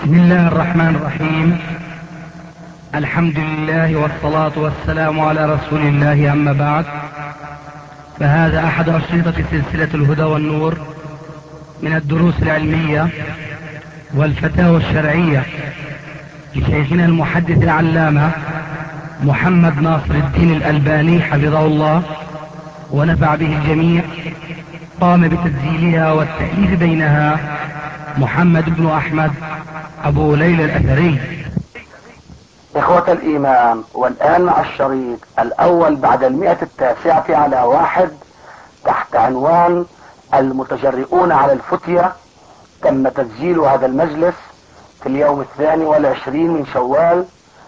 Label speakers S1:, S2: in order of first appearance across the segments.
S1: بسم الله الرحمن الرحيم. الحمد لله والصلاة والسلام على رسول الله، أما بعد، فهذا أحد أشرطة سلسلة الهدى والنور من الدروس العلمية والفتاوى الشرعية لشيخنا المحدث العلامة محمد ناصر الدين الألباني حفظه الله ونفع به الجميع. قام بتسجيلها والتأليف بينها محمد بن أحمد أبو ليلى الأثري.
S2: إخوة الإيمان، والآن مع الشريط الأول بعد 109 تحت عنوان المتجرئون على الفتية. تم تسجيل هذا المجلس في اليوم 22 من شوال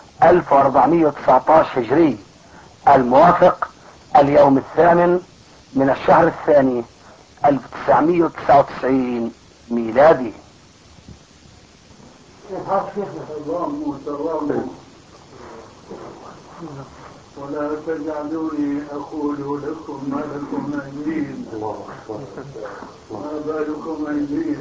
S2: 1419 هجري، الموافق اليوم 8 من الشهر الثاني 1999 ميلادي.
S3: ولا تجعلوني أقول لكم ما لكم أيدين ما بالكم أيدين.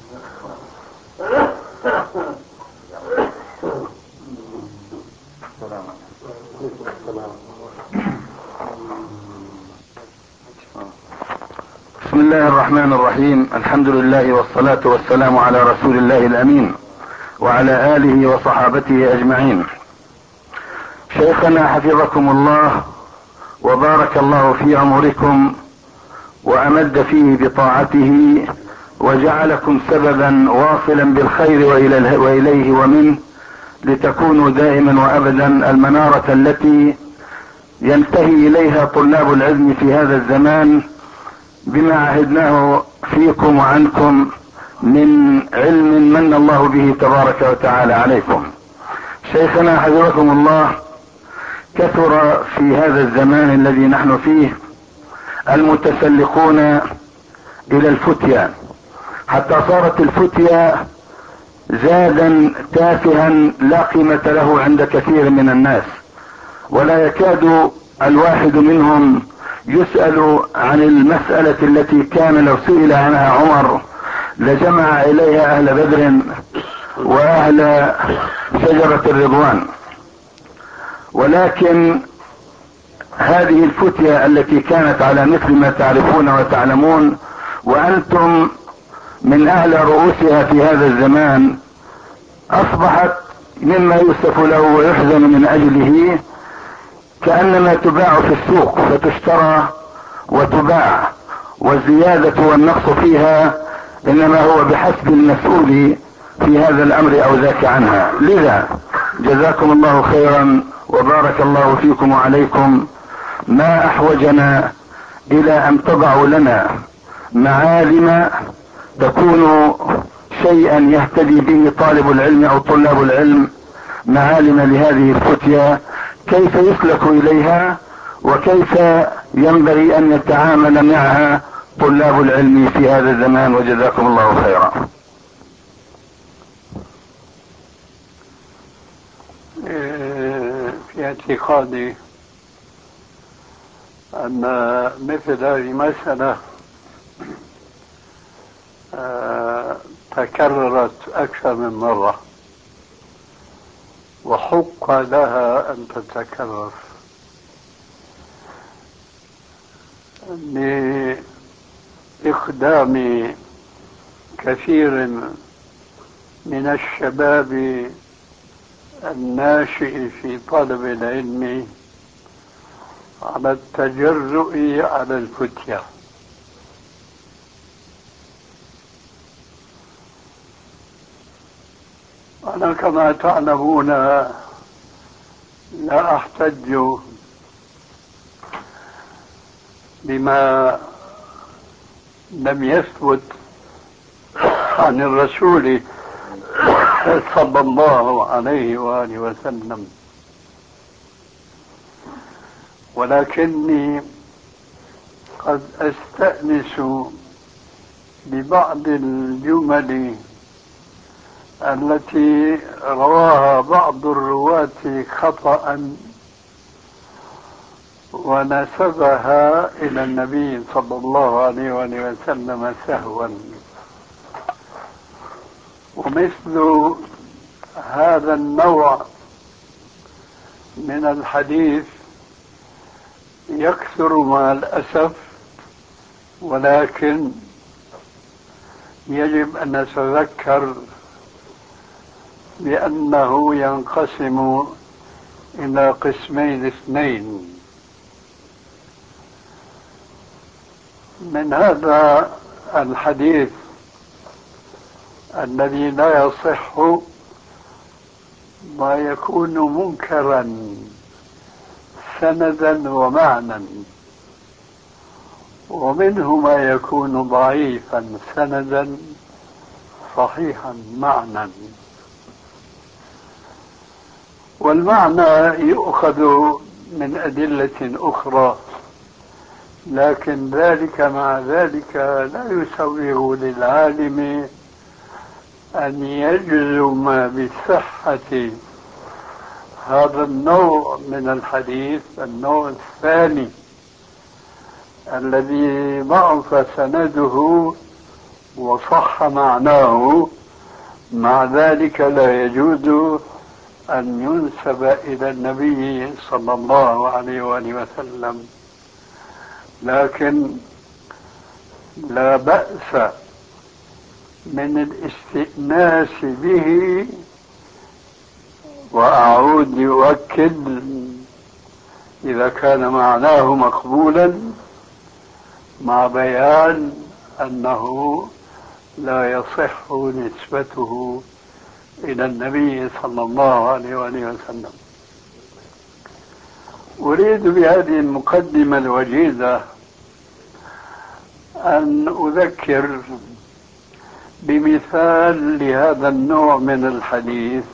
S4: بسم الله الرحمن الرحيم. الحمد لله والصلاة والسلام على رسول الله الأمين وعلى آله وصحابته أجمعين. شيخنا حفظكم الله وبارك الله في عمركم وأمد فيه بطاعته وجعلكم سببا واصلا بالخير وإليه ومنه، لتكونوا دائما وأبدا المنارة التي ينتهي إليها طلاب العلم في هذا الزمان بما عهدناه فيكم وعنكم من علم من الله به تبارك وتعالى عليكم. شيخنا حفظكم الله، كثر في هذا الزمان الذي نحن فيه المتسلقون إلى الفتية، حتى صارت الفتية زادا تافها لا قيمة له عند كثير من الناس، ولا يكاد الواحد منهم يسأل عن المسألة التي كان لو سئل عنها عمر لجمع إليها أهل بدر وأهل شجرة الرضوان. ولكن هذه الفتية التي كانت على مثل ما تعرفون وتعلمون وأنتم من أعلى رؤوسها في هذا الزمان، أصبحت مما يؤسف له ويحزن من أجله كأنما تباع في السوق، فتشترى وتباع، والزيادة والنقص فيها إنما هو بحسب المسؤول في هذا الأمر أو ذاك عنها. لذا جزاكم الله خيرا وبارك الله فيكم وعليكم، ما أحوجنا إلى أن تضعوا لنا معالم تكون شيئا يهتدي به طالب العلم أو طلاب العلم، معالم لهذه الفتية، كيف يسلك إليها وكيف ينبغي أن يتعامل معها طلاب العلم في هذا الزمان، وجزاكم الله خيرا.
S3: في اعتقادي أن مثل هذه المسألة تكررت أكثر من مرة وحق لها أن تتكرر لإقدام كثير من الشباب الناشئ في طلب العلم على التجرؤ على الفتية. أنا كما تعلمون لا أحتج بما لم يثبت عن الرسول صلى الله عليه وآله وسلم، ولكني قد أستأنس ببعض الجمل التي رواها بعض الرواة خطأ ونسبها إلى النبي صلى الله عليه وسلم سهوا، ومثل هذا النوع من الحديث يكثر مع الأسف، ولكن يجب أن نتذكر بأنه ينقسم إلى قسمين اثنين. من هذا الحديث الذي لا يصح ما يكون منكرا سندا ومعنى، ومنه ما يكون ضعيفا سندا صحيحا معنى. والمعنى يؤخذ من أدلة أخرى، لكن ذلك مع ذلك لا يسوغ للعالم أن يجزم بصحة هذا النوع من الحديث، النوع الثاني الذي ضعف سنده وصح معناه. مع ذلك لا يجوز أن ينسب إلى النبي صلى الله عليه وآله وسلم، لكن لا بأس من الاستئناس به. وأعود يؤكد إذا كان معناه مقبولا، مع بيان أنه لا يصح نسبته إلى النبي صلى الله عليه وآله وسلم. أريد بهذه المقدمة الوجيزة أن أذكر بمثال لهذا النوع من الحديث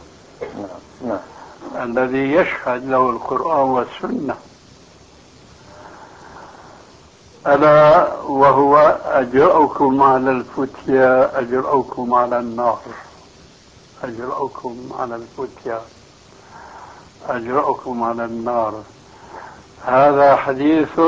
S3: الذي يشهد له القرآن والسنة، ألا وهو أجرأكم على الفتيا أجرأكم على النار. أجرأكم على الفتيا أجرأكم على النار. هذا حديث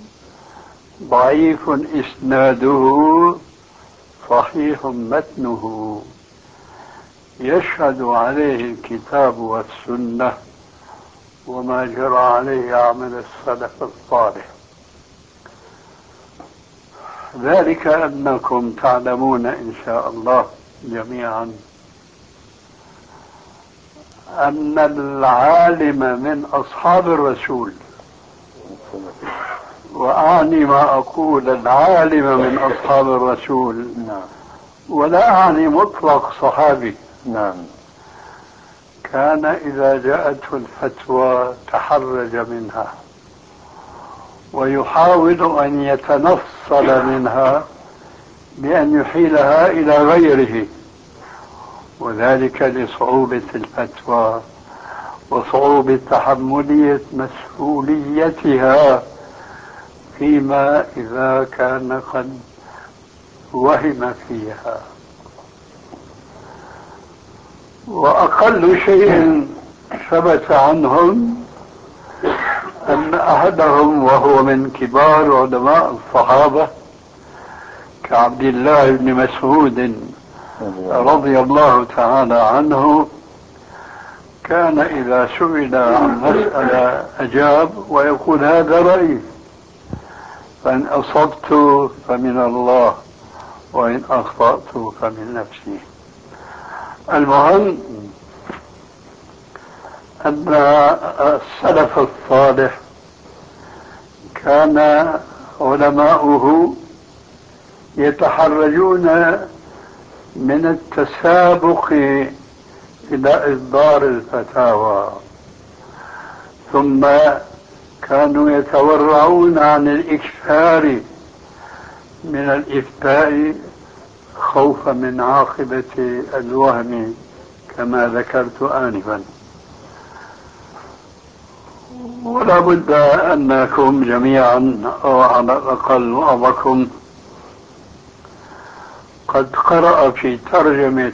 S3: ضعيف إسناده، صحيح متنه، يشهد عليه الكتاب والسنة وما جرى عليه عمل السلف الصالح. ذلك أنكم تعلمون إن شاء الله جميعا أن العالم من أصحاب الرسول، وأعني ما أقول العالم من أصحاب الرسول، ولا أعني مطلق صحابي، كان إذا جاءته الفتوى تحرج منها ويحاول أن يتنصل منها بأن يحيلها إلى غيره، وذلك لصعوبة الفتوى وصعوبة تحملية مسؤوليتها فيما إذا كان قد وهم فيها. وأقل شيء ثبت عنهم أن أحدهم، وهو من كبار علماء الصحابة كعبد الله بن مسعود رضي الله تعالى عنه، كان إذا سئل عن مسألة أجاب ويقول هذا رأيي، فإن أصبت فمن الله وإن أخطأت فمن نفسي. المهم أن السلف الصالح كان علماؤه يتحرجون من التسابق إلى إصدار الفتاوى، ثم كانوا يتورعون عن الإكثار من الإفتاء خوفا من عاقبة الوهم كما ذكرت آنفا. ولا بد أنكم جميعا أو على الأقل بعضكم قد قرأ في ترجمة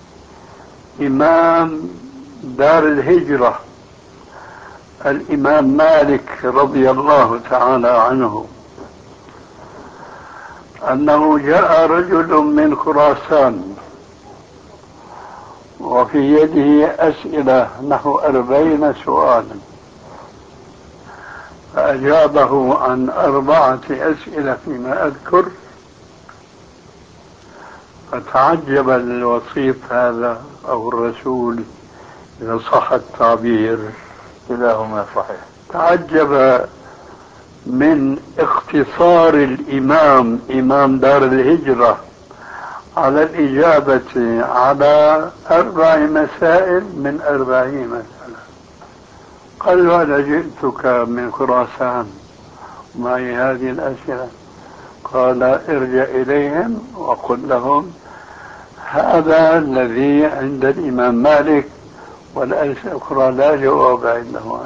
S3: إمام دار الهجرة الإمام مالك رضي الله تعالى عنه أنه جاء رجل من خراسان وفي يده أسئلة نحو 40 سؤالا، فأجابه عن 4 أسئلة فيما أذكر، فتعجب الوسيط هذا أو الرسول إذا صح التعبير،
S4: كلاهما صحيح،
S3: تعجب من اختصار الإمام إمام دار الهجرة على الإجابة على 4 مسائل من 40 مسألة. قال له: أنا جئتك من خراسان معي هذه الأسئلة. قال: ارجع إليهم وقل لهم هذا الذي عند الإمام مالك، والأسئلة الأخرى لا جواب عنده.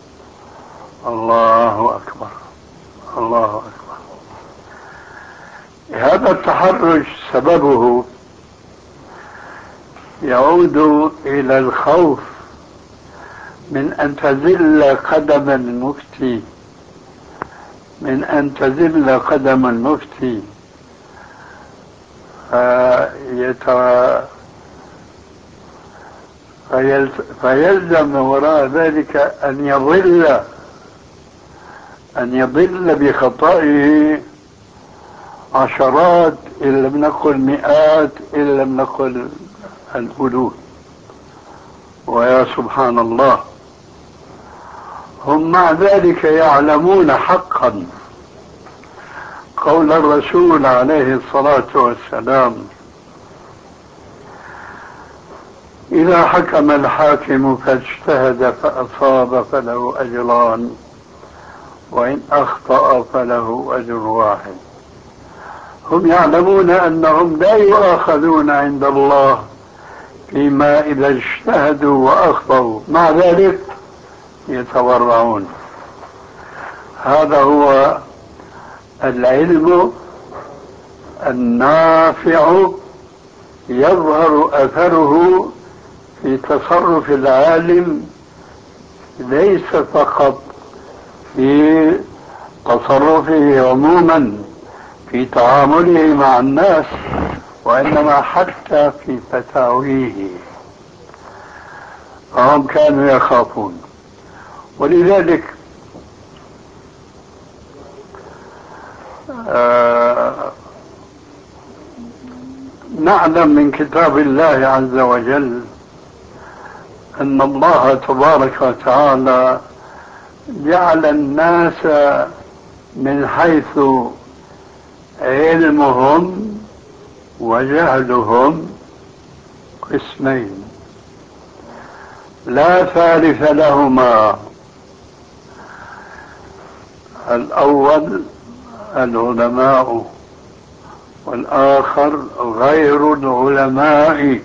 S3: الله أكبر، الله أكبر. هذا التحرج سببه يعود إلى الخوف من أن تزل قدم المفتي، من أن تزل قدم المفتي فيلزم وراء ذلك أن يضل بخطئه عشرات إن لم نقل مئات إن لم نقل الألوف. ويا سبحان الله، هم مع ذلك يعلمون حقا قول الرسول عليه الصلاة والسلام: إذا حكم الحاكم فاجتهد فأصاب فله أجران، وإن أخطأ فله أجر واحد. هم يعلمون أنهم لا يؤاخذون عند الله فيما إذا اجتهدوا وأخطأوا، مع ذلك يتورعون. هذا هو العلم النافع، يظهر أثره في تصرف العالم، ليس فقط في تصرفه عموما في تعامله مع الناس، وإنما حتى في فتاويه. فهم كانوا يخافون. ولذلك نعلم من كتاب الله عز وجل أن الله تبارك وتعالى جعل الناس من حيث علمهم وجهلهم قسمين لا ثالث لهما. الأول العلماء، والآخر غير العلماء.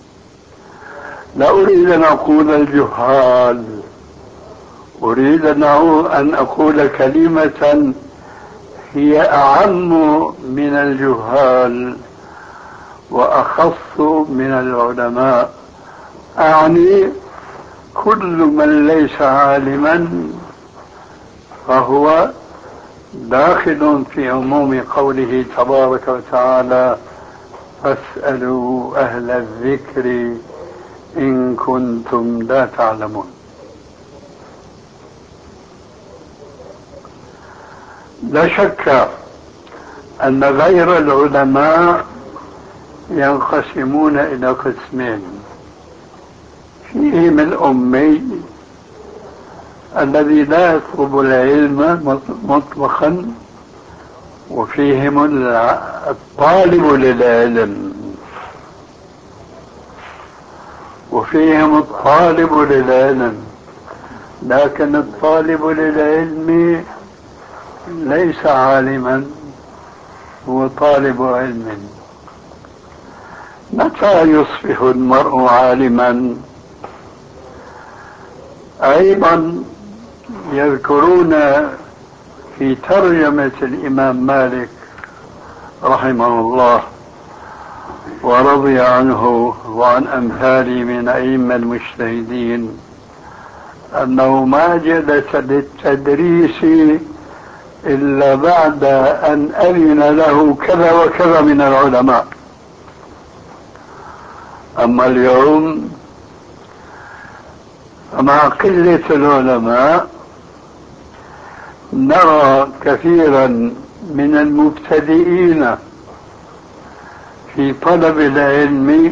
S3: لا أريد أن أقول الجهال، أريد أن أقول كلمة هي أعم من الجهال وأخص من العلماء، أعني كل من ليس عالما فهو داخل في عموم قوله تبارك وتعالى: فاسألوا أهل الذكر إن كنتم لا تعلمون. لا شك أن غير العلماء ينقسمون إلى قسمين: فيهم الأمي الذي لا يطلب العلم مطلقا، وفيهم الطالب للعلم، لكن الطالب للعلم ليس عالما، هو طالب علم. متى يصبح المرء عالما؟ أيضا يذكرون في ترجمة الإمام مالك رحمه الله ورضي عنه وعن أمثاله من أئمة المجتهدين أنه ما جلس للتدريس إلا بعد أن أذن له كذا وكذا من العلماء. أما اليوم مع قلة العلماء نرى كثيرا من المبتدئين في طلب العلم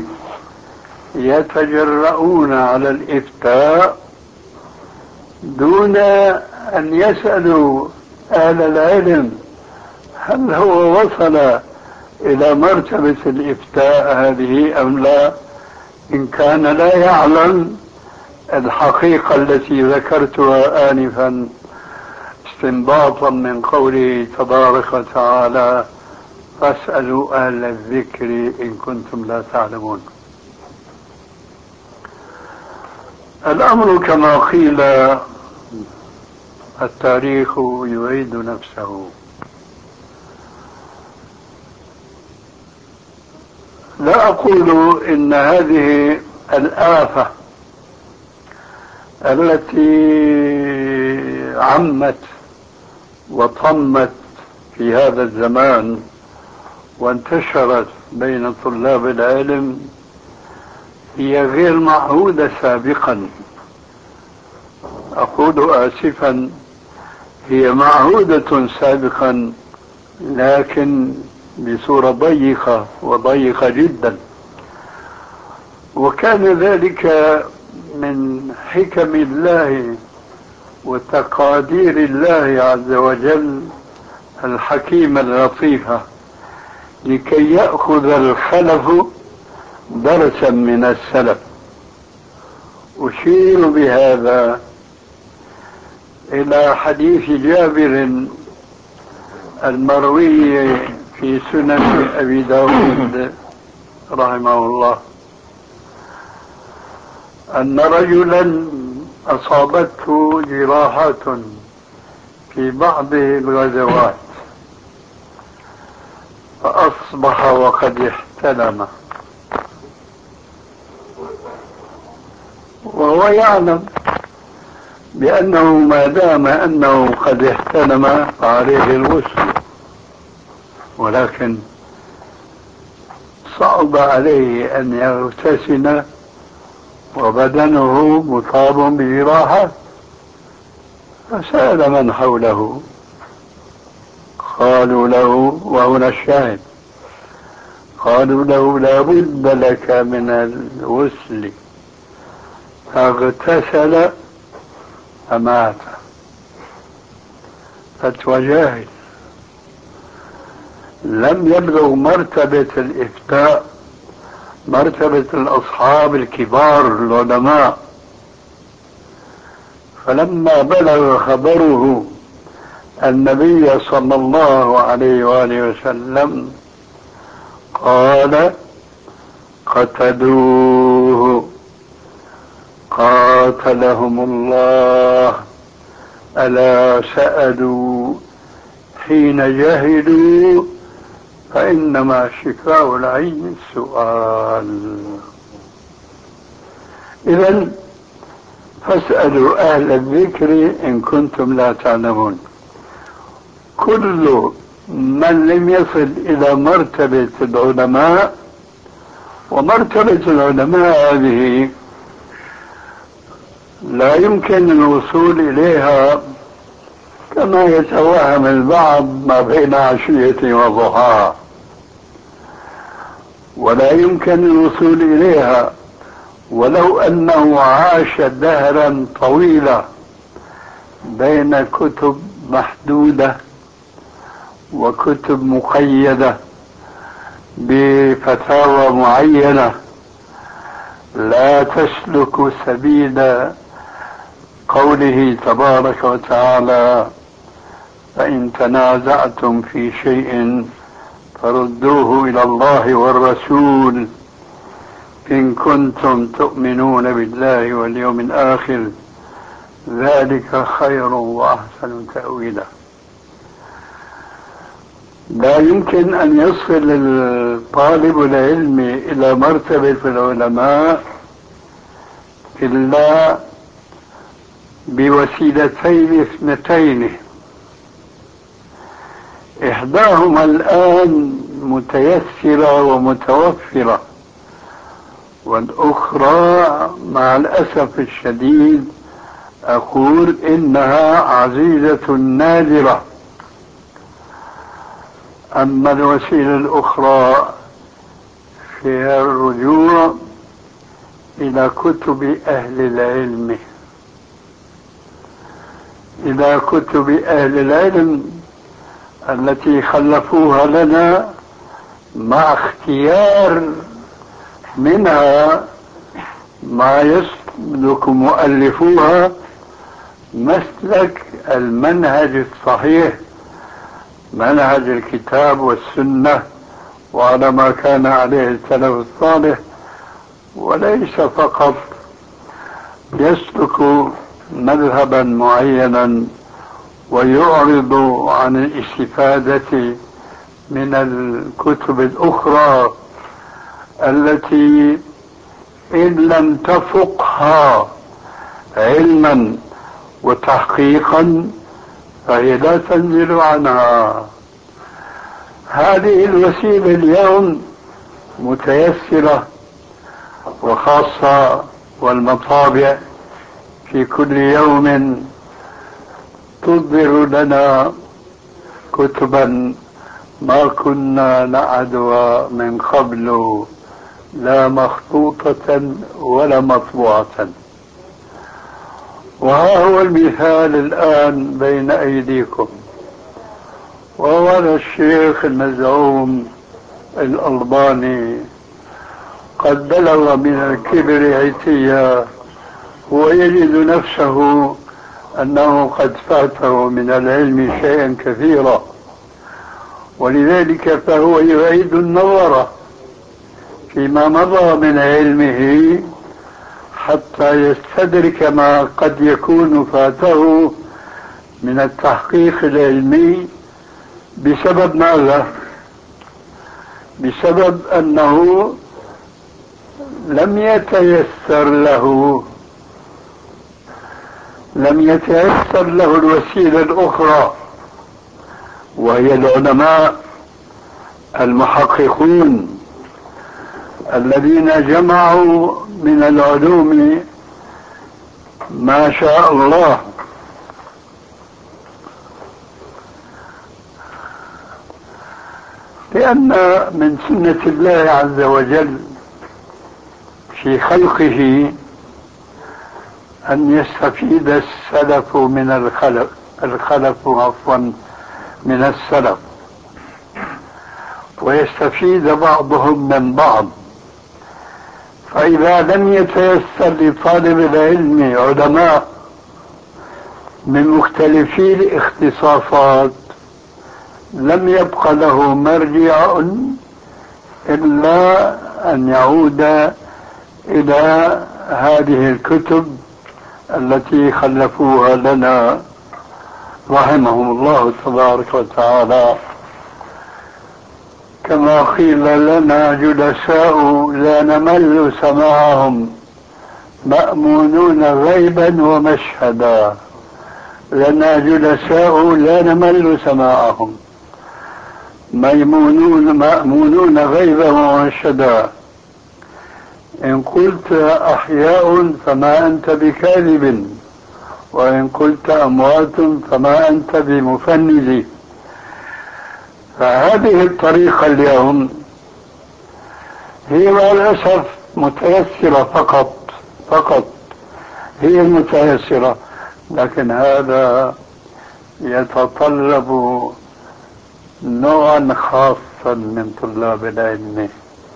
S3: يتجرؤون على الإفتاء دون أن يسألوا أهل العلم هل هو وصل إلى مرتبة الإفتاء هذه أم لا، إن كان لا يعلم الحقيقة التي ذكرتها آنفا استنباطا من قوله تبارك وتعالى فاسألوا أهل الذكر إن كنتم لا تعلمون. الأمر كما قيل التاريخ يعيد نفسه. لا أقول إن هذه الآفة التي عمت وطمت في هذا الزمان وانتشرت بين طلاب العلم هي غير معهودة سابقا. أقول آسفا، هي معهودة سابقا لكن بصورة ضيقة وضيقة جدا، وكان ذلك من حكم الله وتقادير الله عز وجل الحكيمة اللطيفة لكي يأخذ الخلف درسا من السلف. أشير بهذا إلى حديث جابر المروي في سنن أبي داود رحمه الله أن رجلا أصابته جراحات في بعض الغزوات فأصبح وقد احتلم، وهو يعلم بأنه ما دام أنه قد احتلم فعليه الغسل، ولكن صعب عليه أن يغتسل وبدنه مصاب بجراحات، فسأل من حوله قالوا له، وهنا الشاهد، قالوا له لا بد لك من الغسل، فاغتسل فمات. فتوى جاهل لم يبلغ مرتبة الإفتاء، مرتبة الأصحاب الكبار العلماء. فلما بلغ خبره النبي صلى الله عليه وآله وسلم قال قتلوه قاتلهم الله، ألا سألوا حين جهلوا فإنما شفاء العين السؤال. إذن فاسألوا أهل الذكر إن كنتم لا تعلمون. كل من لم يصل إلى مرتبة العلماء، ومرتبة العلماء هذه لا يمكن الوصول إليها كما يتوهم البعض ما بين عشية وضحاها، ولا يمكن الوصول إليها ولو أنه عاش دهرا طويلا بين كتب محدودة وكتب مقيدة بفتاوى معينة لا تسلك سبيل قوله تبارك وتعالى فإن تنازعتم في شيء فردوه إلى الله والرسول إن كنتم تؤمنون بالله واليوم الآخر ذلك خير وأحسن تأويلا. لا يمكن أن يصل طالب العلم إلى مرتبة العلماء إلا بوسيلتين اثنتين، إحداهما الآن متيسرة ومتوفرة، والأخرى مع الأسف الشديد أقول إنها عزيزة نادرة. أما الوسيلة الأخرى فيها الرجوع إلى كتب أهل العلم، إلى كتب أهل العلم التي خلفوها لنا، مع اختيار منها ما يسلك مؤلفوها مسلك المنهج الصحيح، منهج الكتاب والسنة، وعلى ما كان عليه السلف الصالح، وليس فقط يسلك مذهبا معينا ويعرض عن الاستفادة من الكتب الأخرى التي إن لم تفقها علما وتحقيقا فهي لا تنزل عنها. هذه الوسيلة اليوم متيسرة، وخاصة والمطابع في كل يوم تصدر لنا كتبا ما كنا نعدها من قبل، لا مخطوطة ولا مطبوعة. وها هو المثال الآن بين أيديكم، وهو الشيخ المزعوم الألباني قد بلغ من الكبر عتيا، ويجد نفسه أنه قد فاته من العلم شيئا كثيرا، ولذلك فهو يعيد النظر فيما مضى من علمه حتى يستدرك ما قد يكون فاته من التحقيق العلمي. بسبب ماذا؟ بسبب أنه لم يتيسر له الوسيلة الأخرى، وهي العلماء المحققون الذين جمعوا من العلوم ما شاء الله. لأن من سنة الله عز وجل في خلقه أن يستفيد السلف من الخلف من السلف، ويستفيد بعضهم من بعض. فإذا لم يتيسر لطالب العلم علماء من مختلفي الاختصاصات لم يبق له مرجع إلا أن يعود إلى هذه الكتب التي خلفوها لنا رحمهم الله تبارك وتعالى. كما قيل لنا جلساء لا نمل سماعهم مأمونون غيبا ومشهدا، لنا جلساء لا نمل سماعهم مأمونون غيبا ومشهدا. إن قلت أحياء فما أنت بكاذب، وإن قلت أموات فما أنت بمفند. فهذه الطريقة اليوم هي مع الأسف متيسرة فقط هي المتيسرة، لكن هذا يتطلب نوعا خاصا من طلاب العلم،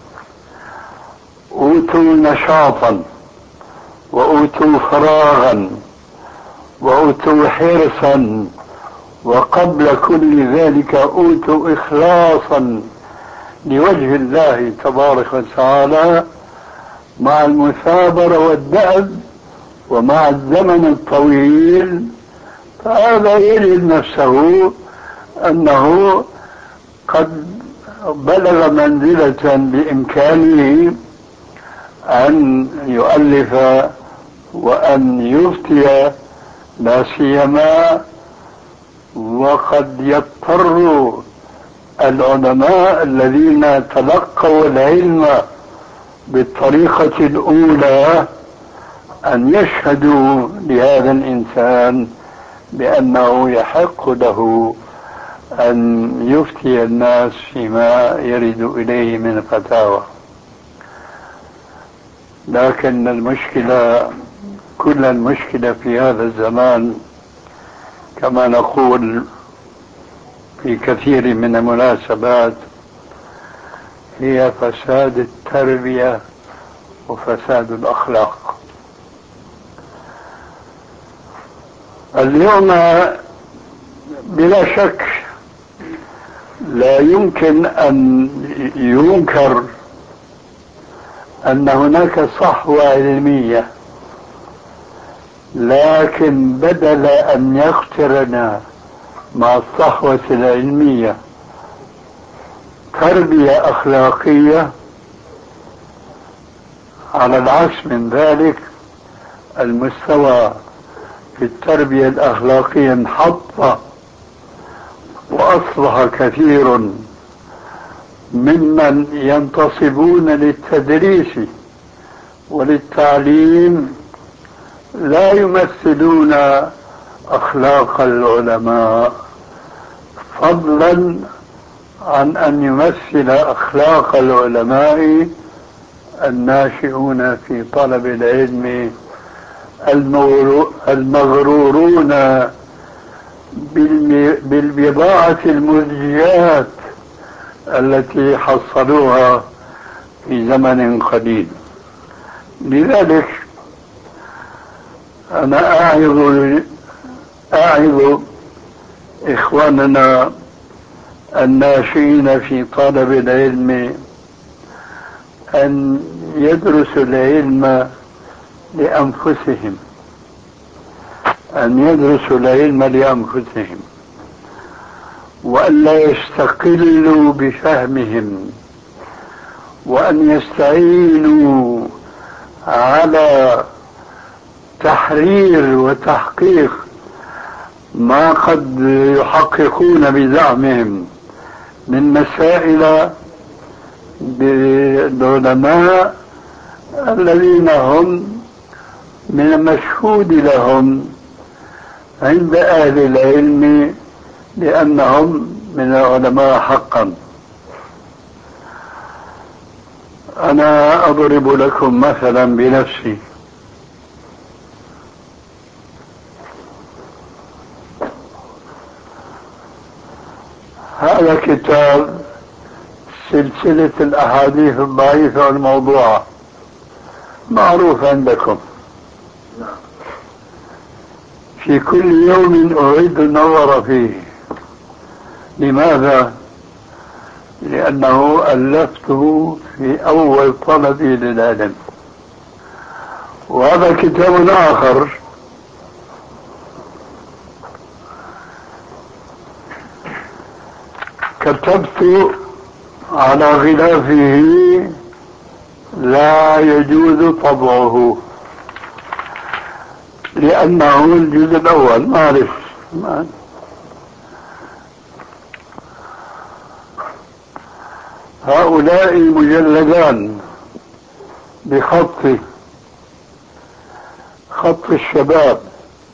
S3: أوتوا نشاطا وأوتوا فراغا وأوتوا حرصا، وقبل كل ذلك أوتوا إخلاصا لوجه الله تبارك وتعالى، مع المثابرة والدأب ومع الزمن الطويل. فهذا يجد نفسه أنه قد بلغ منزلة بإمكانه أن يؤلف وأن يفتي، لا سيما وقد يضطر العلماء الذين تلقوا العلم بالطريقة الأولى أن يشهدوا لهذا الإنسان بأنه يحق له أن يفتي الناس فيما يرد إليه من فتاوى. لكن المشكلة، كل المشكلة في هذا الزمان كما نقول في كثير من المناسبات هي فساد التربية وفساد الأخلاق. اليوم بلا شك لا يمكن أن ينكر أن هناك صحوة علمية، لكن بدل أن يقترن مع الصحوة العلمية تربية أخلاقية، على العكس من ذلك المستوى في التربية الأخلاقية انحط، وأصبح كثير ممن ينتصبون للتدريس وللتعليم لا يمثلون أخلاق العلماء، فضلا عن أن يمثل أخلاق العلماء الناشئون في طلب العلم المغرورون بالبضاعة المزجات التي حصلوها في زمن قديم. لذلك أنا أعظ إخواننا الناشئين في طلب العلم أن يدرسوا العلم لأنفسهم، وأن لا يستقلوا بفهمهم، وأن يستعينوا على تحرير وتحقيق ما قد يحققون بزعمهم من مسائل بالعلماء الذين هم من المشهود لهم عند أهل العلم لأنهم من العلماء حقا. أنا أضرب لكم مثلا بنفسي. هذا كتاب سلسلة الأحاديث الضعيفة والموضوعة معروف عندكم. في كل يوم أعيد النظر فيه. لماذا؟ لأنه ألفته في أول طلبي للعلم. وهذا كتاب آخر كتبت على غلافه لا يجوز طبعه لأنه الجزء الأول معرف. هؤلاء مجلدان بخط الشباب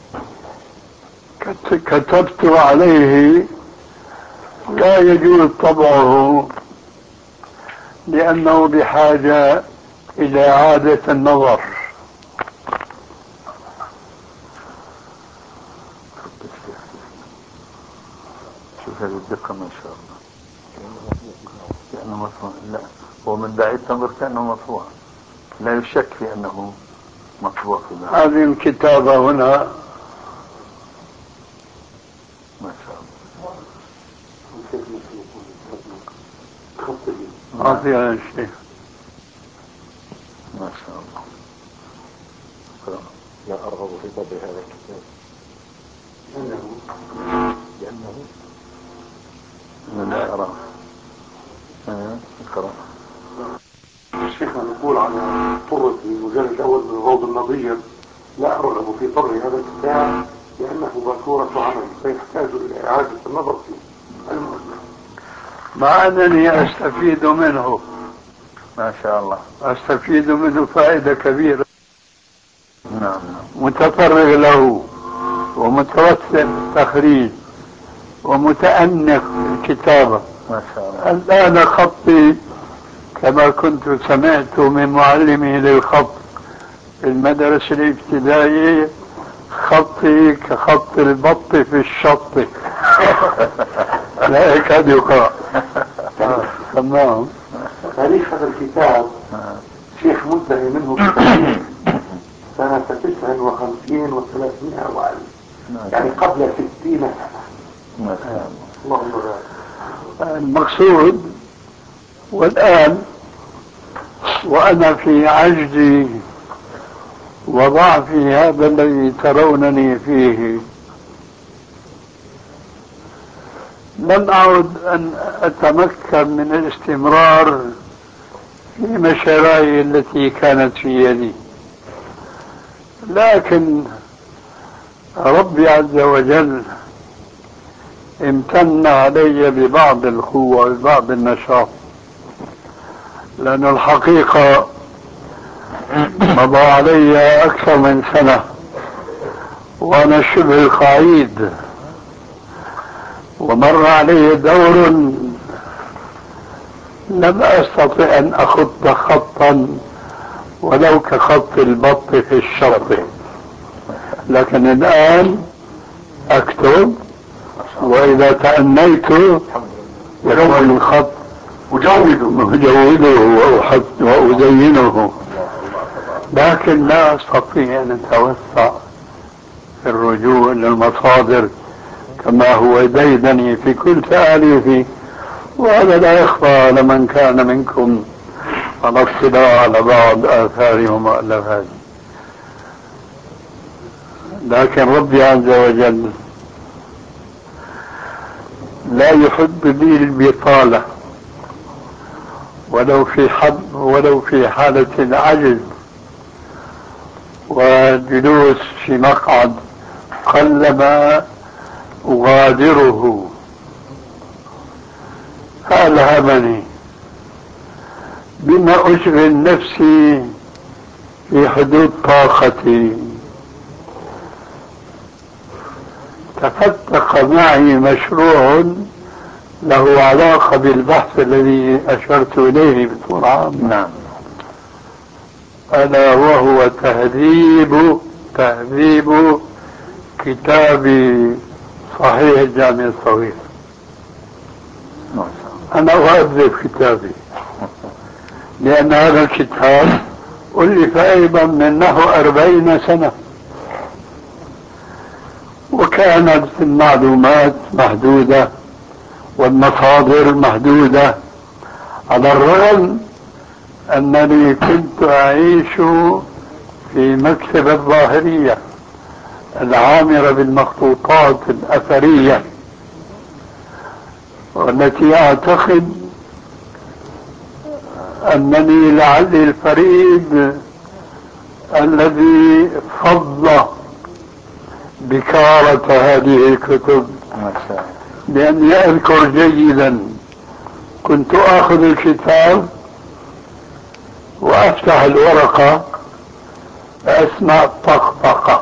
S3: كتبت عليه لا يجوز طبعه لأنه بحاجة إلى إعادة النظر.
S4: شوف هذه الدقة ما شاء الله، كأنه مطبوع. لا، هو من بعيد تنظر كأنه مطبوع، لا يشك في أنه مطبوع.
S3: هذه الكتابة هنا
S4: ما شاء الله.
S3: أعطيها الشيخ
S4: ما شاء الله. لا أرغب في طبع هذا الكتاب لأنه لا أرى. اقرأ.
S5: الشيخ نقول على طرة المجلد الأول من الروض النظير لا أرغب في طبع هذا الكتاب لأنه باشورة عمل سيحتاج إلى إعادة النظر فيه،
S3: مع أنني أستفيد منه
S4: ما شاء الله.
S3: أستفيد منه فائدة كبيرة.
S4: نعم.
S3: متفرغ له ومتوسع بالتخريج ومتأنق في الكتابة.
S4: ما شاء الله.
S3: الآن خطي كما كنت سمعت من معلمي للخط في المدرسة الابتدائية، خطي كخط البط في الشط. لا يكاد يقرأ. تمام.
S5: تاريخ هذا الكتاب شيخ منتهي منه سنة 59 و300 وألف، يعني قبل 60 سنة. اللهم بارك.
S3: المقصود والآن وأنا في عجزي وضعفي هذا الذي ترونني فيه، لم أعد أن أتمكن من الاستمرار في مشاريعي التي كانت في يدي، لكن ربي عز وجل امتن علي ببعض القوة وبعض النشاط، لأن الحقيقة مضى علي أكثر من سنة وأنا شبه القعيد، ومر علي دور لم أستطع أن أخط خطا ولو كخط البط في الشط، لكن الآن أكتب وإذا تأنيت يكون الخط أجوده وأزينه، لكن لا أستطيع أن أتوسع في الرجوع للمصادر كما هو ديدني في كل تأليفي، وهذا لا يخفى على من كان منكم على الاطلاع على بعض آثارهم ومؤلفاتهم. لكن ربي عز وجل لا يحب لي البطالة ولو في حالة العجز والجلوس في مقعد قلما أغادره، فألهمني بما أشغل نفسي في حدود طاقتي. تفتق معي مشروع له علاقة بالبحث الذي أشرت إليه بطول عام.
S4: نعم.
S3: ألا وهو تهذيب كتاب صحيح الجامع الصغير. أنا أؤذب كتابي لأن هذا الكتاب ألف أيضا من نحو 40 سنة، وكانت المعلومات محدودة والمصادر محدودة، على الرغم أنني كنت أعيش في مكتبة الظاهرية العامرة بالمخطوطات الأثرية، والتي أعتقد أنني لعلي الفريد الذي فض بكارة هذه الكتب، لأني أذكر جيدا كنت آخذ الكتاب وأفتح الورقة أسمع طقطقة.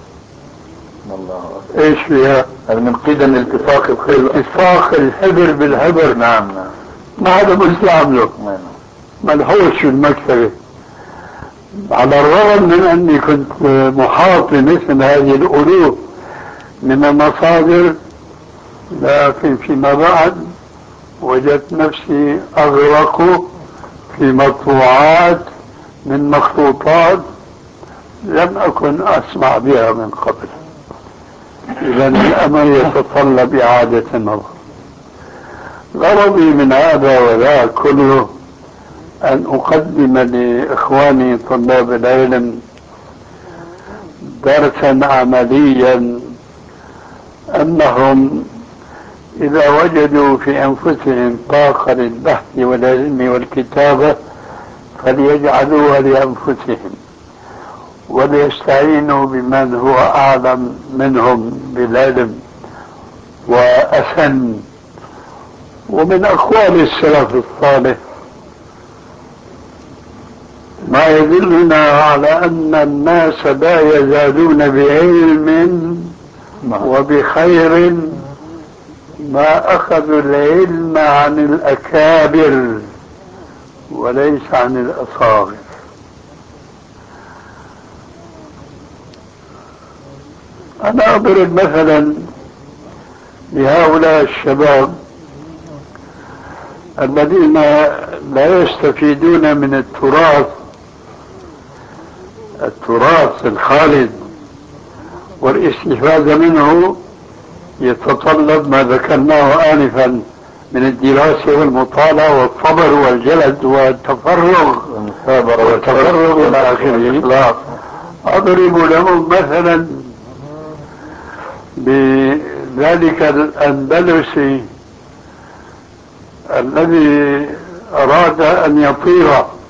S3: إيش فيها؟
S4: من قدم
S3: التصاق الحبر بالحبر.
S4: نعم.
S3: ما هذا مستعمله ملحوش في المكتبة، على الرغم من أني كنت محاط بمثل هذه الألوف من المصادر، لكن فيما بعد وجدت نفسي أغرق في مطبوعات من مخطوطات لم أكن أسمع بها من قبل. إذا الأمر يتطلب إعادة النظر. غرضي من هذا وذاك كله أن أقدم لإخواني طلاب العلم درسا عمليا، أنهم إذا وجدوا في أنفسهم طاقة للبحث والعلم والكتابة فليجعلوها لأنفسهم وليستعينوا بمن هو أعلم منهم بالعلم وأسن. ومن أقوال السلف الصالح ما يدلنا على أن الناس لا يزالون بعلم وبخير ما أخذوا العلم عن الأكابر وليس عن الأصاغر. أنا أضرب مثلا لهؤلاء الشباب الذين لا يستفيدون من التراث الخالد، والاستفادة منه يتطلب ما ذكرناه آنفا من الدراسة والمطالعة والصبر والجلد والتفرغ إلى آخره. أضرب لهم مثلا بذلك الأندلسي الذي أراد أن يطير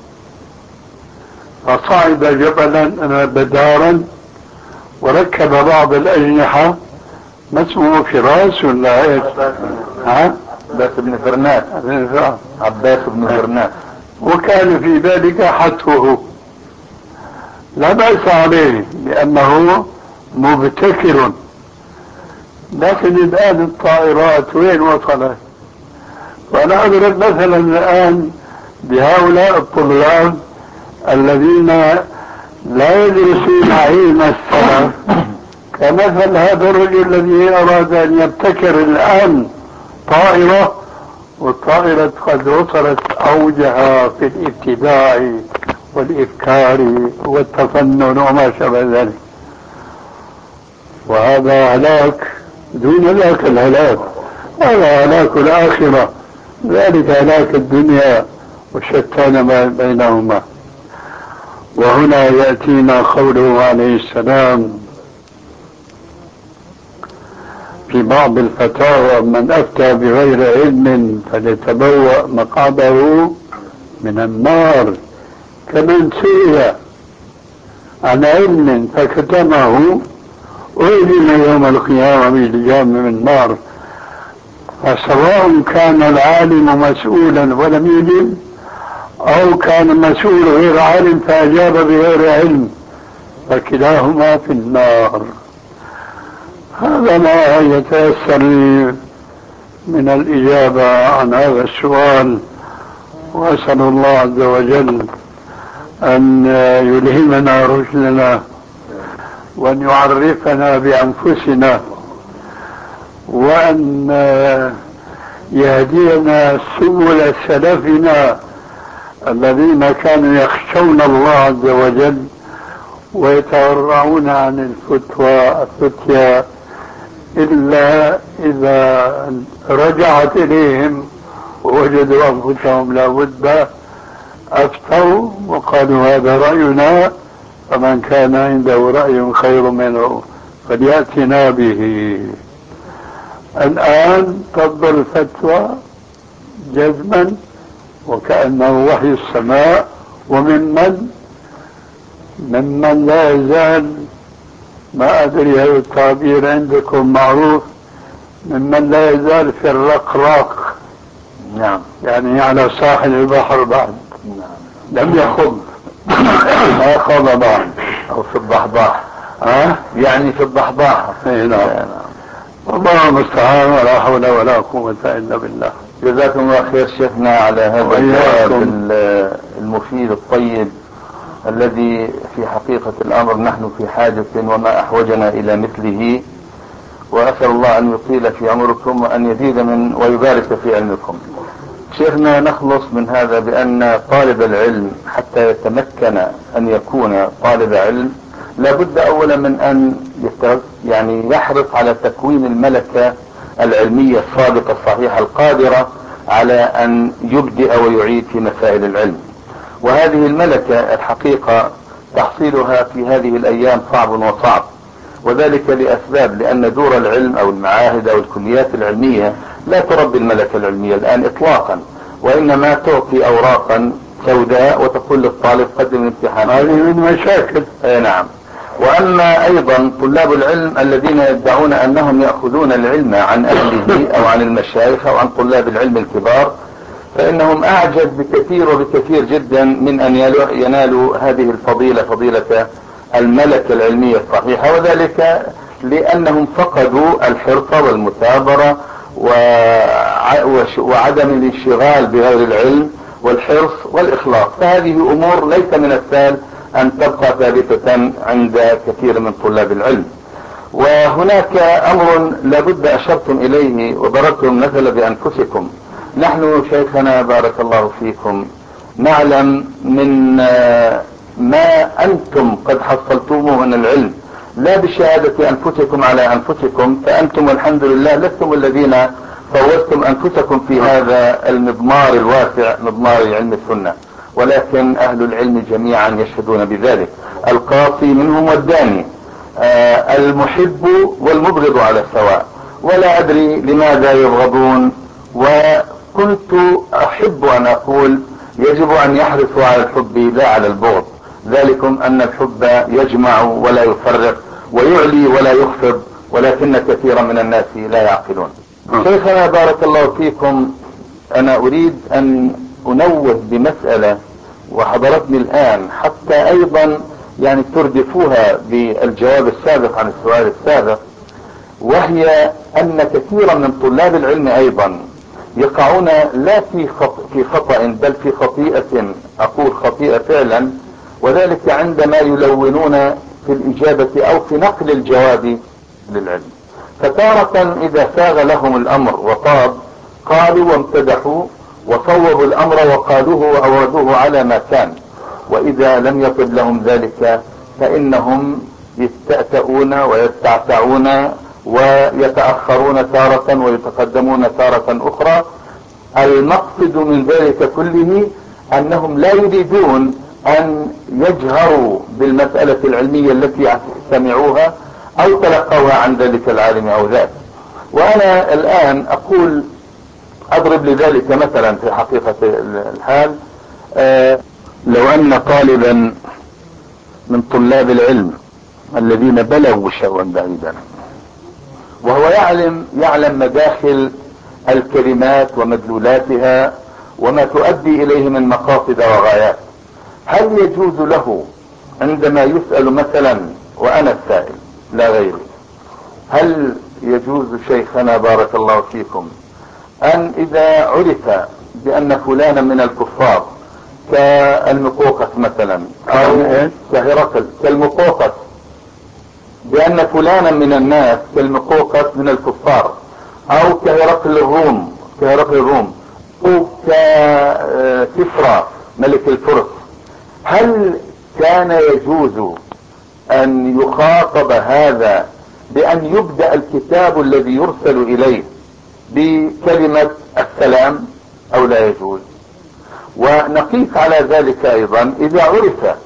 S3: فصعد جبلا بدارا وركب بعض الأجنحة، ما اسمه فراس ولا ايش؟
S4: عباس بن فرناس. عباس بن فرناس.
S3: وكان في ذلك حتفه، لا بأس عليه لأنه مبتكر، لكن الآن الطائرات وين وصلت؟ وأنا أضرب مثلا الآن بهؤلاء الطلاب الذين لا يدرسون علم السلف، كمثل هذا الرجل الذي أراد أن يبتكر الآن طائرة، والطائرة قد وصلت أوجها في الابتداع والإفكار والتفنن وما شابه ذلك، وهذا هلاك دون ذاك الهلاك، هذا هلاك الآخرة، ذلك هلاك الدنيا وشتان ما بينهما. وهنا يأتينا قوله عليه السلام في بعض الفتاوى: من أفتى بغير علم فليتبوأ مقعده من النار. كمن سئل عن علم فكتمه أعلم يوم القيامة بلجام من النار. فسواء كان العالم مسؤولا ولم يجب، أو كان مسؤول غير عالم فأجاب بغير علم، فكلاهما في النار. هذا ما يتيسر لي من الإجابة عن هذا السؤال، وأسأل الله عز وجل أن يلهمنا رشدنا وأن يعرفنا بأنفسنا وأن يهدينا سبل سلفنا الذين كانوا يخشون الله عز وجل ويتورعون عن الفتيا إلا إذا رجعت إليهم ووجدوا أنفسهم لا بد أفتوا وقالوا هذا رأينا، فمن كان عنده رأي خير منه فليأتنا به. الآن تفضل الفتوى جزما وكأنه وحي السماء، وممن لا يزال، ما أدري هل التعبير عندكم معروف، ممن لا يزال في الرقراق.
S4: نعم.
S3: يعني على ساحل البحر بعد. لم يخض ما خض بعد،
S4: أو في الضحضاح.
S3: يعني في الضحضاح. نعم. والله المستعان، ولا حول ولا قوة إلا بالله.
S4: جزاكم الله خير شيخنا على هذا الجواب المفيد الطيب الذي في حقيقة الأمر نحن في حاجة وما أحوجنا إلى مثله، وأسأل الله أن يطيل في عمركم وأن يزيد من ويبارك في علمكم. شيخنا، نخلص من هذا بأن طالب العلم حتى يتمكن أن يكون طالب علم لابد أولا من أن يحرص على تكوين الملكة العلمية الصادقة الصحيحة القادرة على أن يبدأ ويعيد في مسائل العلم. وهذه الملكة الحقيقة تحصيلها في هذه الأيام صعب وصعب، وذلك لأسباب: لأن دور العلم أو المعاهد أو الكليات العلمية لا تربي الملكة العلمية الآن إطلاقا، وإنما تعطي أوراقا سوداء وتقول للطالب قدم الامتحان.
S3: هذه من مشاكل.
S4: نعم. وأما أيضا طلاب العلم الذين يدعون أنهم يأخذون العلم عن أهله أو عن المشايخ أو عن طلاب العلم الكبار، فإنهم أعجز بكثير وبكثير جدا من أن ينالوا هذه الفضيلة، فضيلة الملكة العلمية الصحيحة، وذلك لأنهم فقدوا الحرص والمثابرة وعدم الانشغال بغير العلم والحرص والإخلاص. فهذه أمور ليس من السهل أن تبقى ثابتة عند كثير من طلاب العلم. وهناك أمر لابد أشرتم إليه وضربتم مثل بأنفسكم. نحن شيخنا بارك الله فيكم نعلم من ما أنتم قد حصلتموه من العلم، لا بشهادة أنفسكم على أنفسكم، فأنتم الحمد لله لستم الذين فوزتم أنفسكم في هذا المضمار الواسع، مضمار علم السنة، ولكن أهل العلم جميعا يشهدون بذلك، القاصي منهم والداني، المحب والمبغض على السواء، ولا أدري لماذا يبغضون. وكنت أحب أن أقول يجب أن يحرصوا على الحب لا على البغض، ذلكم أن الحب يجمع ولا يفرق ويعلي ولا يخفض، ولكن كثيرا من الناس لا يعقلون. شيخنا بارك الله فيكم، أنا أريد أن أنوه بمسألة وحضرتني الآن حتى أيضا يعني تردفوها بالجواب السابق عن السؤال السابق، وهي أن كثيرا من طلاب العلم أيضا يقعون لا في خطأ بل في خطيئة، أقول خطيئة فعلا، وذلك عندما يلونون في الإجابة أو في نقل الجواب للعلم. فتارة إذا ساغ لهم الأمر وطاب قالوا وامتدحوا وصوبوا الأمر وقالوه وأوردوه على ما كان، وإذا لم يطب لهم ذلك فإنهم يستأتؤون ويستعتعون ويتأخرون تارة ويتقدمون تارة أخرى. المقصد من ذلك كله أنهم لا يريدون أن يجهروا بالمسألة العلمية التي سمعوها أو تلقوها عن ذلك العالم أو ذاك. وأنا الآن أقول أضرب لذلك مثلا في حقيقة الحال، لو أن طالبا من طلاب العلم الذين بلغوا شيئا بعيدا وهو يعلم مداخل الكلمات ومدلولاتها وما تؤدي إليه من مقاصد وغايات، هل يجوز له عندما يسأل مثلا وأنا السائل لا غيري، هل يجوز شيخنا بارك الله فيكم أن إذا عرف بأن فلانا من الكفار كالمقوقس مثلا أو كهرقل كالمقوقس، بأن فلانا من الناس كالمقوقس من الكفار أو كهرقل الروم أو ككسرى ملك الفرس، هل كان يجوز أن يخاطب هذا بأن يبدأ الكتاب الذي يرسل إليه بكلمة السلام أو لا يجوز؟ ونقيس على ذلك أيضا إذا عرف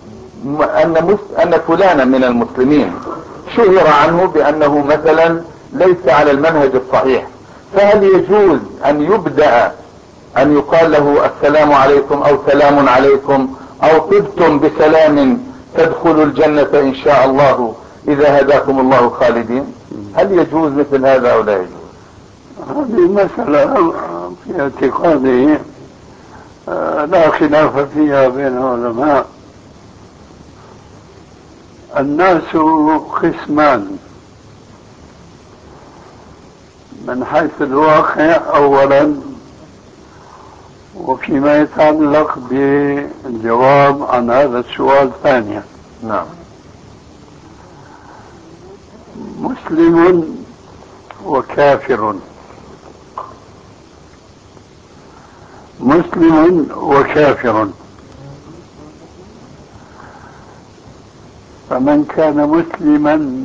S4: أن فلانا من المسلمين شهر عنه بأنه مثلا ليس على المنهج الصحيح، فهل يجوز أن يبدأ أن يقال له السلام عليكم أو سلام عليكم أو طبتم بسلام تدخلوا الجنة إن شاء الله إذا هداكم الله خالدين؟ هل يجوز مثل هذا أو لا يجوز؟
S3: هذه مسألة في اعتقادي لا خلاف فيها بين العلماء. الناس قسمان من حيث الواقع أولا، وفيما يتعلق بالجواب عن هذا السؤال ثانيا.
S4: نعم.
S3: مسلم وكافر، مسلم وكافر، فمن كان مسلما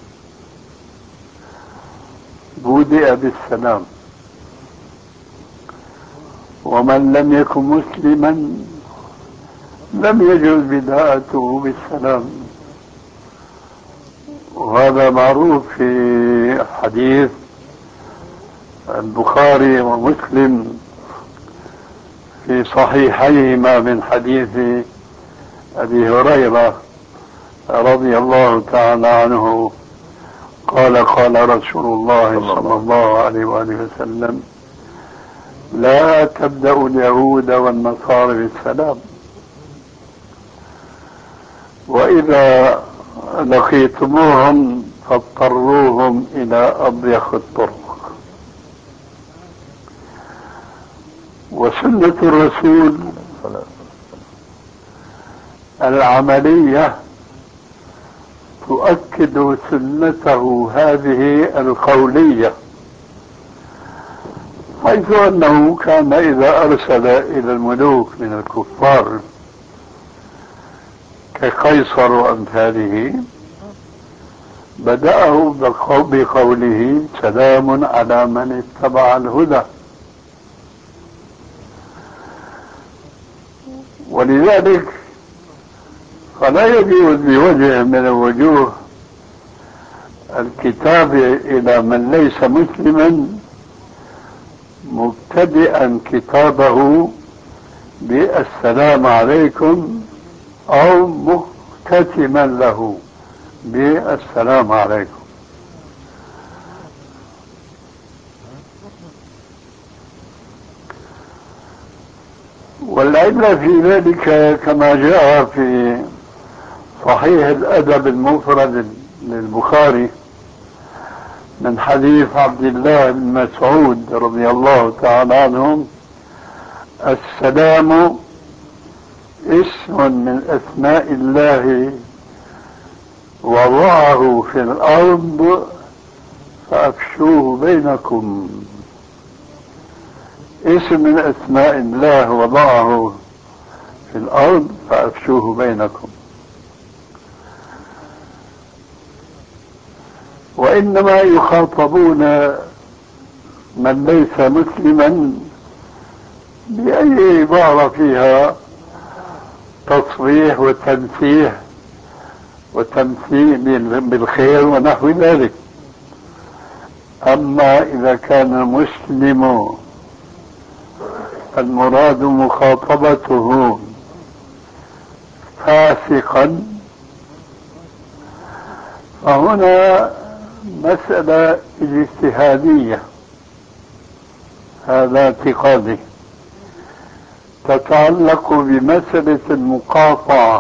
S3: بدأ بالسلام، ومن لم يكن مسلما لم يجوز بداءته بالسلام. وهذا معروف في حديث البخاري ومسلم في صحيحيهما من حديث أبي هريرة رضي الله تعالى عنه قال قال رسول الله صلى الله عليه وآله وسلم: لا تبدأوا اليهود والنصارى بالسلام، وإذا لقيتموهم فاضطروهم إلى أضيق الطرق. وسنة الرسول العملية تؤكد سنته هذه القولية، حيث أنه كان إذا أرسل إلى الملوك من الكفار كقيصر وأمثاله بدأه بقوله سلام على من اتبع الهدى. ولذلك فلا يجوز بوجه من الوجوه الكتاب إلى من ليس مسلما مبتدئا كتابه بالسلام عليكم أو مختتما له بالسلام عليكم. والعلة في ذلك كما جاء في صحيح الأدب المفرد للبخاري من حديث عبد الله بن مسعود رضي الله تعالى عنهم: السلام اسم من أسماء الله وضعه في الأرض فأفشوه بينكم. اسم من أسماء الله وضعه في الأرض فأفشوه بينكم. وإنما يخاطبون من ليس مسلما بأي عبارة فيها تصريح وتنسيه وتمثيل بالخير ونحو ذلك. أما إذا كان المسلم المراد مخاطبته فاسقا فهنا مسألة اجتهادية، هذا اعتقادي، تتعلق بمسألة المقاطعة،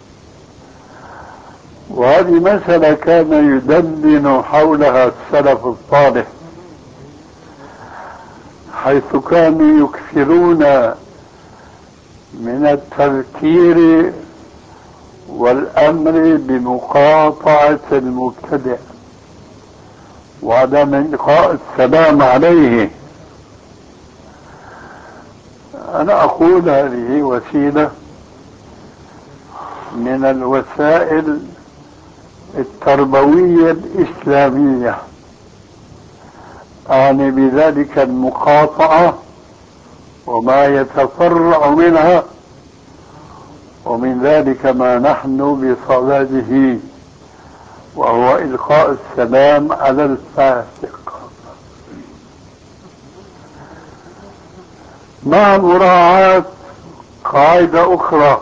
S3: وهذه مسألة كان يدندن حولها السلف الصالح، حيث كانوا يكثرون من التذكير والأمر بمقاطعة المبتدع وعدم إلقاء السلام عليه. أنا أقول هذه وسيلة من الوسائل التربوية الإسلامية، أعني بذلك المقاطعة وما يتفرع منها، ومن ذلك ما نحن بصدده وهو إلقاء السلام على الفاسق، مع مراعاة قاعدة أخرى.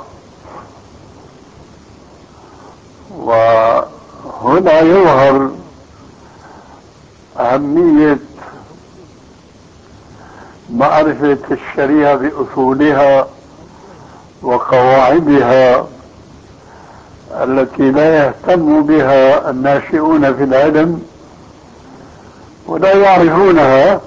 S3: وهنا يظهر أهمية معرفة الشريعة بأصولها وقواعدها التي لا يهتم بها الناشئون في العلم ولا يعرفونها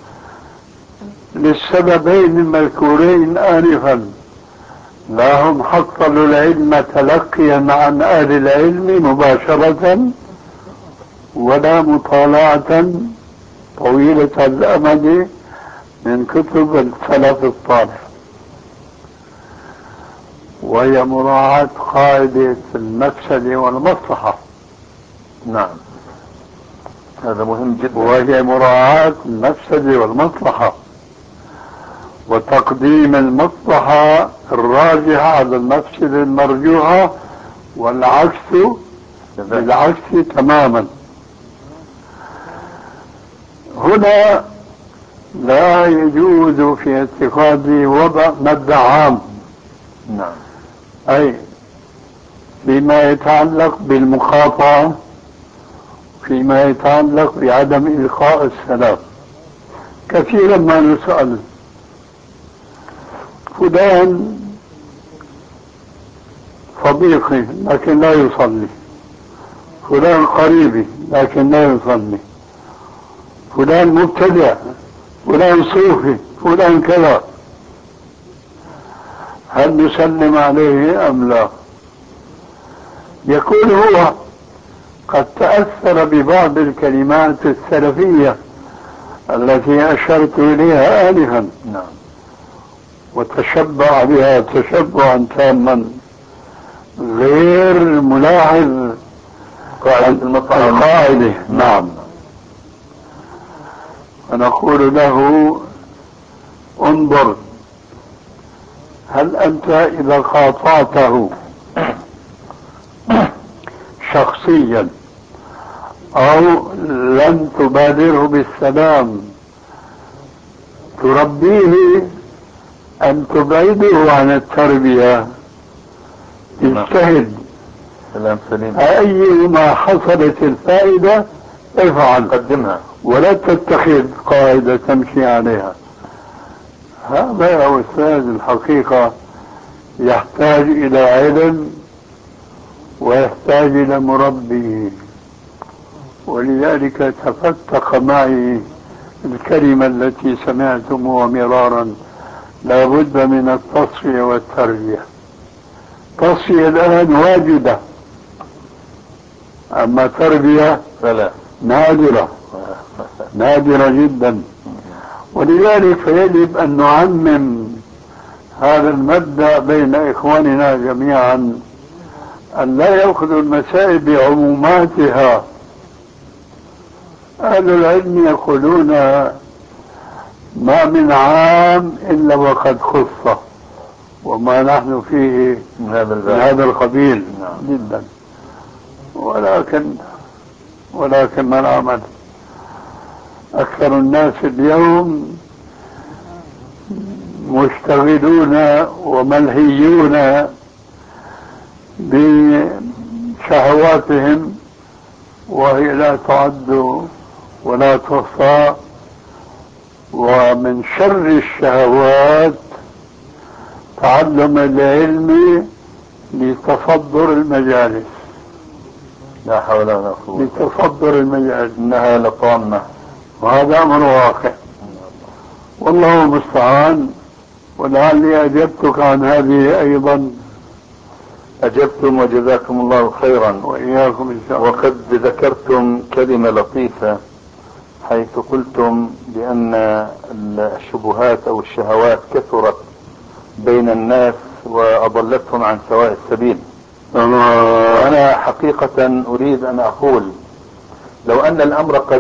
S3: للسببين المذكورين آنفا: لا هم حصلوا العلم تلقيا عن أهل العلم مباشرة، ولا مطالعة طويلة الأمد من كتب السلف الصالح، وهي مراعاة قاعدة المفسدة والمصلحة.
S4: نعم، هذا مهم جدا.
S3: وهي مراعاة المفسدة والمصلحة وتقديم المصلحة الراجحة على المفسدة المرجوحة، والعكس بالعكس تماما. هنا لا يجوز في اعتقادي وضع مبدأ عام،
S4: نعم،
S3: أي فيما يتعلق بالمقاطعة، فيما يتعلق بعدم إلقاء السلام. كثيرا ما نسأل فلان صديقي لكن لا يصلي، فلان قريبي لكن لا يصلي، فلان مبتدع، فلان صوفي، فلان كذا، هل نسلم عليه أم لا؟ يكون هو قد تأثر ببعض الكلمات السلفية التي أشرت إليها آنفا، وتشبع بها تشبعا تاما غير ملاحظ القاعدة. نعم. فنقول له انظر، هل أنت إذا قاطعته شخصيا أو لم تبادره بالسلام تربيه أن تبعده عن التربية؟ اجتهد، أيما حصلت الفائدة افعل، قدمها ولا تتخذ قاعدة تمشي عليها. هذا يا أستاذ الحقيقة يحتاج إلى علم ويحتاج إلى مربي، ولذلك تفتق معي الكلمة التي سمعتموها مرارا: لا بد من التصفية والتربية. تصفية الآن واجدة، أما تربية فلا، نادرة جدا. ولذلك فيجب أن نعمم هذا المبدأ بين إخواننا جميعا، أن لا يأخذوا المسائل بعموماتها. أهل العلم يقولون ما من عام إلا وقد خص، وما نحن فيه من هذا القبيل جدا. ولكن ما نعمل؟ أكثر الناس اليوم مشتغلون وملهيون بشهواتهم، وهي لا تعد ولا تحصى. ومن شر الشهوات تعلم العلم لتصدر المجالس. لا حول ولا قوة، لتصدر المجالس، إنها لطامة، وهذا أمر واقع. والله المستعان. ولعلي أجبتك عن هذه أيضا.
S4: أجبتم وجزاكم الله خيرا،
S3: وإياكم إن شاء الله.
S4: وقد ذكرتم كلمة لطيفة حيث قلتم بأن الشبهات أو الشهوات كثرت بين الناس وأضلتهم عن سواء السبيل. وأنا حقيقة أريد أن أقول لو أن الأمر قد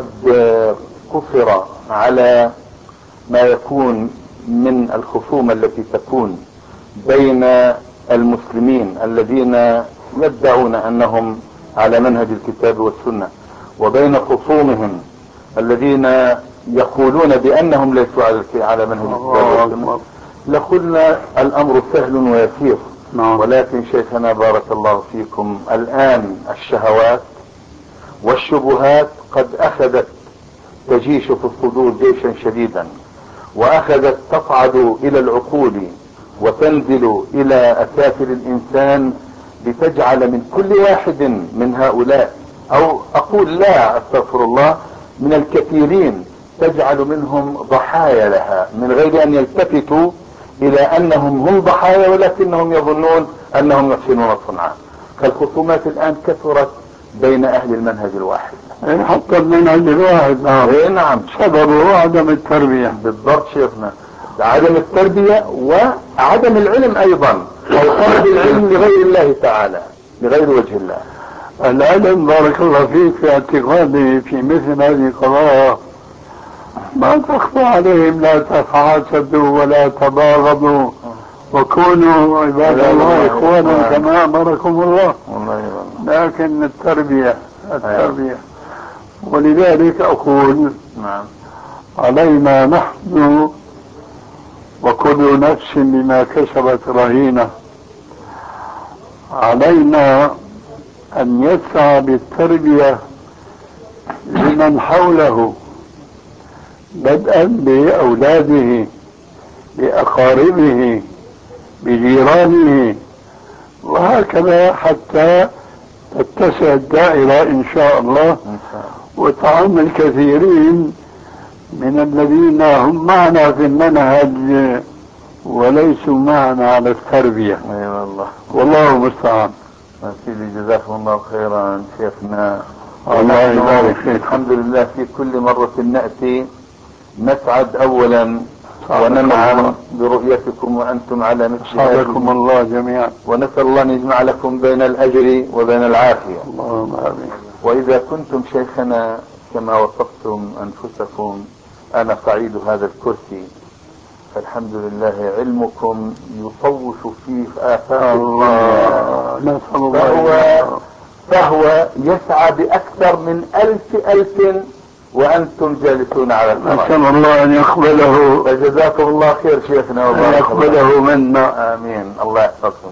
S4: قصر على ما يكون من الخصومة التي تكون بين المسلمين الذين يدعون أنهم على منهج الكتاب والسنة وبين خصومهم الذين يقولون بأنهم ليسوا على منهج الكتاب والسنة، لقلنا الأمر سهل ويسير. ولكن شيخنا بارك الله فيكم، الآن الشهوات والشبهات قد أخذت تجيش في الصدور جيشا شديدا، وأخذت تصعد إلى العقول وتنزل إلى أسافل الإنسان، لتجعل من كل واحد من هؤلاء، أو أقول لا أستغفر الله، من الكثيرين تجعل منهم ضحايا لها من غير أن يلتفتوا إلى أنهم هم ضحايا، ولكنهم يظنون أنهم يحسنون صنعا. فالخصومات الآن كثرت بين أهل المنهج الواحد.
S3: حتى المنهج الواحد.
S4: نعم.
S3: سببه عدم التربية.
S4: بالضبط شيخنا، عدم التربية وعدم العلم أيضا، أو طلب العلم لغير الله تعالى، لغير وجه الله.
S3: العلم بارك الله فيك في اعتقادي في مثل هذه القضايا ما تخفى عليهم: لا تحاسدوا ولا تباغضوا وكونوا عباد الله إخوانا كما أمركم الله. لكن التربية. ولذلك أقول علينا نحن وكل نفس بما كسبت رهينة. علينا أن يسعى بالتربية لمن حوله، بدءا بأولاده، بأقاربه، بجيرانه، وهكذا حتى تتسع الدائرة إن شاء الله، وتعم الكثيرين من الذين هم معنا في المنهج وليسوا معنا على التربية.
S4: اي والله،
S3: والله المستعان.
S4: سيدي جزاكم الله خيرا شيخنا.
S3: الله يبارك فيك.
S4: الحمد لله في كل مرة نأتي نسعد أولا وننعم برؤيتكم وأنتم على مثل
S3: صادكم الله جميعا،
S4: ونسأل الله أن يجمع لكم بين الأجر وبين العافية.
S3: اللهم آمين.
S4: وإذا كنتم شيخنا كما وصفتم أنفسكم أنا صعيد هذا الكرسي، فالحمد لله علمكم يطوف فيه آفاق
S3: الله، نسأل الله.
S4: فهو يسعى بأكثر من 1000 وأنتم جالسون على الفراش.
S3: نسأل الله أن يقبله،
S4: فجزاكم الله خير شيخنا
S3: أن يقبله منا.
S4: آمين. الله يحفظكم.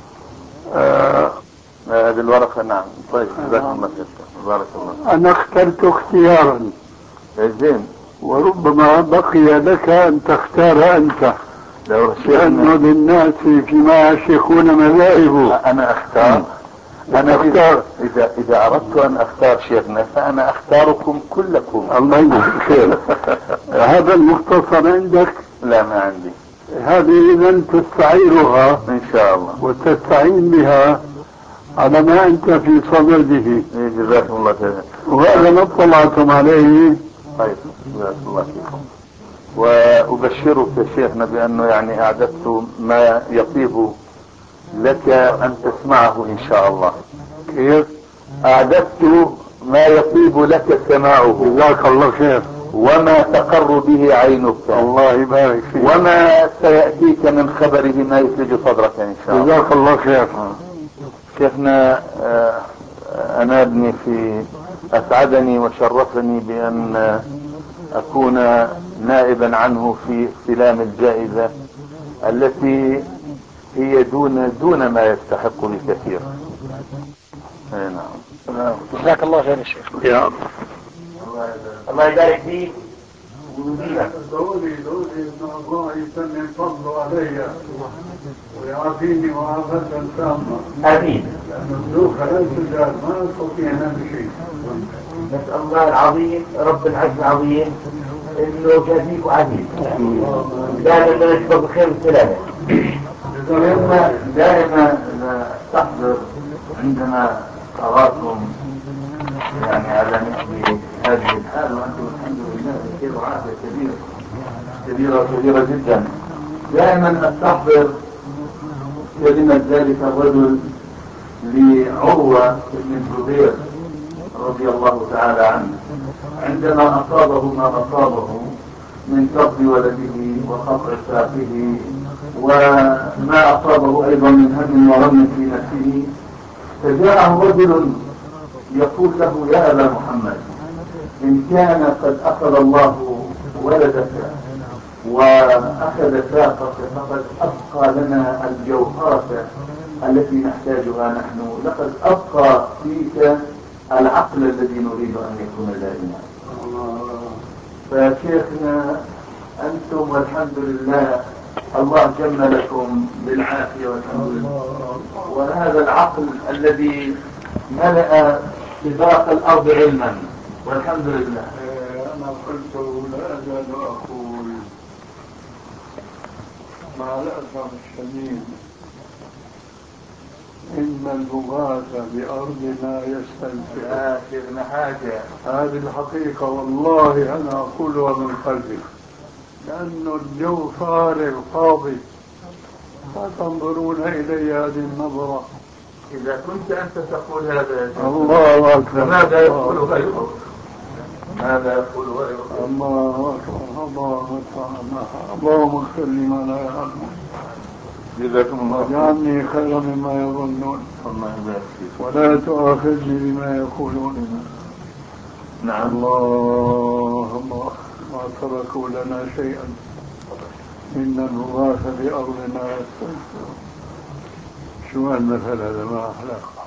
S4: هذه الورقة. نعم. طيب جزاكم الله خير. بارك الله.
S3: أنا اخترت اختيارا
S4: زين،
S3: وربما بقي لك أن تختار أنت، لأنه للناس فيما يشيخون مذاهب.
S4: أنا أختار. أنا إذا أردت أن أختار شيخنا فأنا أختاركم كلكم.
S3: الله يجزيك خير. هذا المختصر عندك؟
S4: لا ما عندي.
S3: هذه إذا تستعيرها
S4: إن شاء الله
S3: وتستعين بها على ما أنت في صدده.
S4: جزاكم الله خير.
S3: وهذا ما اطلعتم عليه.
S4: طيب جزاكم الله فيكم. وأبشرك يا شيخنا بأنه يعني أعددت ما يطيب لك أن تسمعه إن شاء الله.
S3: كيف؟
S4: أعددت ما يطيب لك سماعه.
S3: جزاك الله خير.
S4: وما تقر به عينك.
S3: الله يبارك فيك.
S4: وما سيأتيك من خبره ما يثلج صدرك إن شاء الله.
S3: جزاك الله خير.
S4: شيخنا أنادني في أسعدني وشرفني بأن أكون نائبا عنه في استلام الجائزة التي هي دون ما يستحق بكثير.
S2: نعم. جزاك الله خير يا شيخ.
S3: يا الله.
S4: الله يبارك فيك.
S3: دولي ان الله يتمم فضله علي ويعافيني معافاة تامة.
S4: امين.
S3: لأن الذوق لا تزال ما استطيع ان شيء.
S4: نسأل الله العظيم رب العرش العظيم انه جازيك عزيز. دائما نشكر بخير والسلامة. دائما استحضر عندما اراكم يعني على مثل هذه الحال وانتم الحمد لله بخير وعافيه كبيره جدا. دائما استحضر كلمه ذلك الرجل لعروه بن الزبير رضي الله تعالى عنه عندما اصابه ما اصابه من فقد ولده وقطع ساقه وما اصابه ايضا من هم ورم في نفسه، فجاءه رجل يقول له يا أبا محمد إن كان قد أخذ الله ولدك وأخذ ساقك فقد أبقى لنا الجوهرة التي نحتاجها نحن، لقد أبقى فيك العقل الذي نريد أن يكون دائما. فشيخنا أنتم والحمد لله الله جملكم بالعافية والحمد لله، وهذا العقل الذي ملأ سباق الأرض علما والحمد لله.
S3: أنا قلت لا أزال أقول مع الأسف الشديد إن البغاة بأرضنا يستنفر.
S4: شيخنا حاجة
S3: هذه الحقيقة والله أنا أقولها من قلبي، لأن الجو فارغ فاضي، فتنظرون إلي هذه النظرة.
S4: إذا كنت أنت تقول هذا
S3: الله أكبر.
S4: ماذا يقول غيره؟ ماذا يقول غيره؟
S3: الله أكبر. الله أكبر. اللهم اغفر لما لا يعلمون.
S4: جزاكم الله
S3: واجعلني خيرا مما يظنون.
S4: الله يبارك فيك.
S3: ولا تؤاخذني بما يقولون.
S4: نعم.
S3: الله ما تركوا لنا شيئا. إن البغاة بأرضنا يستنفرون. شو هالمثل هذا ما أحلاه.